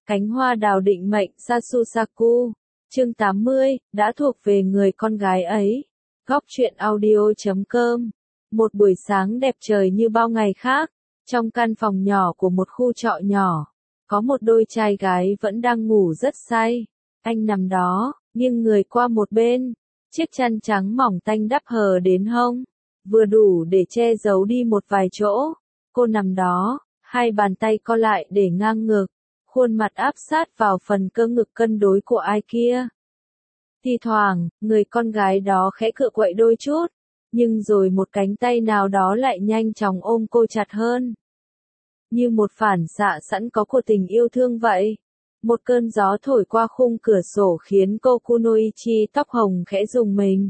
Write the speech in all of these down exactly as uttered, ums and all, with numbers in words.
Cánh hoa đào định mệnh Sasusaku. Chương tám mươi, đã thuộc về người con gái ấy. Góc truyện audio chấm com. Một buổi sáng đẹp trời như bao ngày khác, trong căn phòng nhỏ của một khu trọ nhỏ, có một đôi trai gái vẫn đang ngủ rất say. Anh nằm đó, nghiêng người qua một bên, chiếc chăn trắng mỏng tanh đắp hờ đến hông, vừa đủ để che giấu đi một vài chỗ. Cô nằm đó, hai bàn tay co lại để ngang ngực, khuôn mặt áp sát vào phần cơ ngực cân đối của ai kia. Thi thoảng, người con gái đó khẽ cựa quậy đôi chút, nhưng rồi một cánh tay nào đó lại nhanh chóng ôm cô chặt hơn. Như một phản xạ sẵn có của tình yêu thương vậy. Một cơn gió thổi qua khung cửa sổ khiến cô Kunoichi tóc hồng khẽ rùng mình.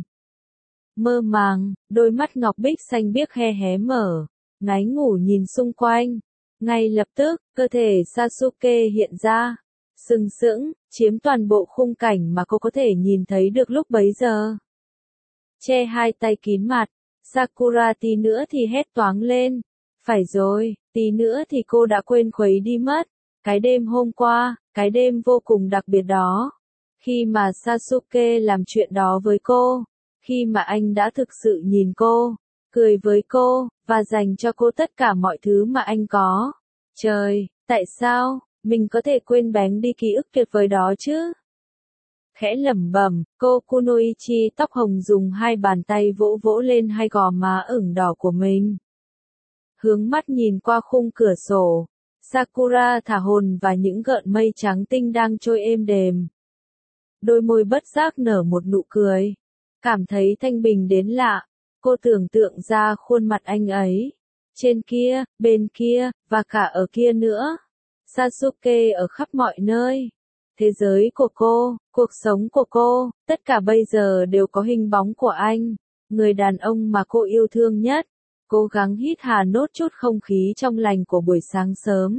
Mơ màng, đôi mắt ngọc bích xanh biếc hé hé mở, ngáy ngủ nhìn xung quanh. Ngay lập tức, cơ thể Sasuke hiện ra, sừng sững, chiếm toàn bộ khung cảnh mà cô có thể nhìn thấy được lúc bấy giờ. Che hai tay kín mặt, Sakura tí nữa thì hét toáng lên. Phải rồi, tí nữa thì cô đã quên khuấy đi mất. Cái đêm hôm qua, cái đêm vô cùng đặc biệt đó. Khi mà Sasuke làm chuyện đó với cô, khi mà anh đã thực sự nhìn cô, cười với cô, và dành cho cô tất cả mọi thứ mà anh có. Trời, tại sao, mình có thể quên bén đi ký ức tuyệt vời đó chứ? Khẽ lẩm bẩm, cô Kunoichi tóc hồng dùng hai bàn tay vỗ vỗ lên hai gò má ửng đỏ của mình. Hướng mắt nhìn qua khung cửa sổ, Sakura thả hồn và những gợn mây trắng tinh đang trôi êm đềm. Đôi môi bất giác nở một nụ cười. Cảm thấy thanh bình đến lạ, cô tưởng tượng ra khuôn mặt anh ấy. Trên kia, bên kia, và cả ở kia nữa. Sasuke ở khắp mọi nơi. Thế giới của cô, cuộc sống của cô, tất cả bây giờ đều có hình bóng của anh. Người đàn ông mà cô yêu thương nhất. Cố gắng hít hà nốt chút không khí trong lành của buổi sáng sớm.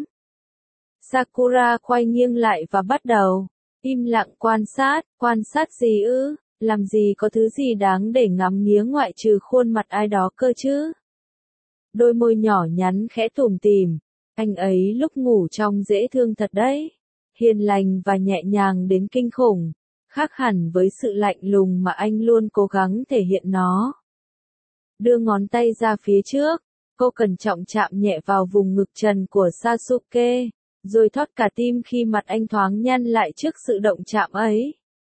Sakura quay nghiêng lại và bắt đầu im lặng quan sát. Quan sát gì ư? Làm gì có thứ gì đáng để ngắm nghía ngoại trừ khuôn mặt ai đó cơ chứ? Đôi môi nhỏ nhắn khẽ tủm tỉm. Anh ấy lúc ngủ trông dễ thương thật đấy. Hiền lành và nhẹ nhàng đến kinh khủng. Khác hẳn với sự lạnh lùng mà anh luôn cố gắng thể hiện nó. Đưa ngón tay ra phía trước, cô cẩn trọng chạm nhẹ vào vùng ngực trần của Sasuke, rồi thót cả tim khi mặt anh thoáng nhăn lại trước sự động chạm ấy.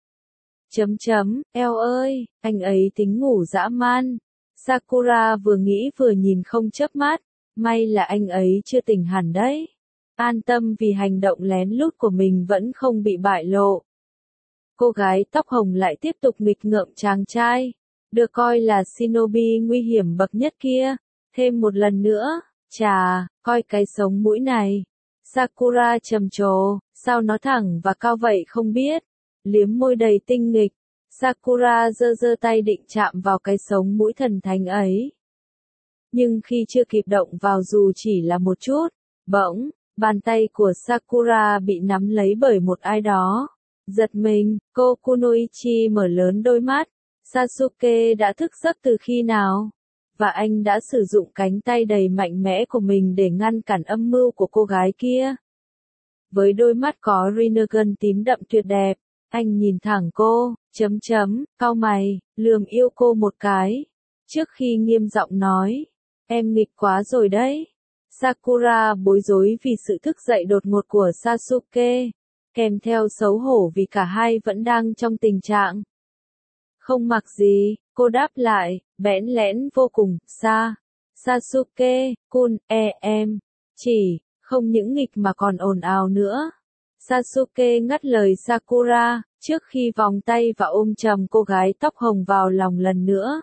Chấm chấm, eo ơi, anh ấy tính ngủ dã man. Sakura vừa nghĩ vừa nhìn không chớp mắt, may là anh ấy chưa tỉnh hẳn đấy. An tâm vì hành động lén lút của mình vẫn không bị bại lộ. Cô gái tóc hồng lại tiếp tục nghịch ngợm chàng trai, được coi là shinobi nguy hiểm bậc nhất kia. Thêm một lần nữa, chà, coi cái sống mũi này. Sakura trầm trồ, sao nó thẳng và cao vậy không biết. Liếm môi đầy tinh nghịch, Sakura giơ giơ tay định chạm vào cái sống mũi thần thánh ấy. Nhưng khi chưa kịp động vào dù chỉ là một chút, bỗng, bàn tay của Sakura bị nắm lấy bởi một ai đó. Giật mình, cô Kunoichi mở lớn đôi mắt. Sasuke đã thức giấc từ khi nào? Và anh đã sử dụng cánh tay đầy mạnh mẽ của mình để ngăn cản âm mưu của cô gái kia. Với đôi mắt có Rinnegan tím đậm tuyệt đẹp, anh nhìn thẳng cô, chấm chấm, cau mày, lườm yêu cô một cái. Trước khi nghiêm giọng nói, em nghịch quá rồi đấy. Sakura bối rối vì sự thức dậy đột ngột của Sasuke, kèm theo xấu hổ vì cả hai vẫn đang trong tình trạng không mặc gì. Cô đáp lại, bẽn lẽn vô cùng, sa. Sasuke, kun, e em. Chỉ, không những nghịch mà còn ồn ào nữa. Sasuke ngắt lời Sakura, trước khi vòng tay và ôm chầm cô gái tóc hồng vào lòng lần nữa.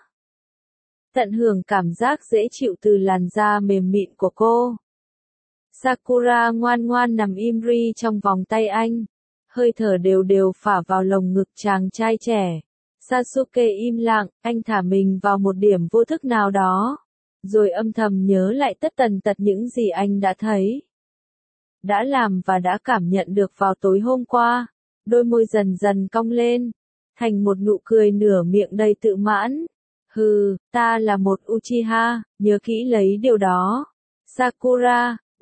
Tận hưởng cảm giác dễ chịu từ làn da mềm mịn của cô. Sakura ngoan ngoan nằm im ri trong vòng tay anh. Hơi thở đều đều phả vào lồng ngực chàng trai trẻ. Sasuke im lặng, anh thả mình vào một điểm vô thức nào đó, rồi âm thầm nhớ lại tất tần tật những gì anh đã thấy, đã làm và đã cảm nhận được vào tối hôm qua. Đôi môi dần dần cong lên, thành một nụ cười nửa miệng đầy tự mãn. Hừ, ta là một Uchiha, nhớ kỹ lấy điều đó. Sakura,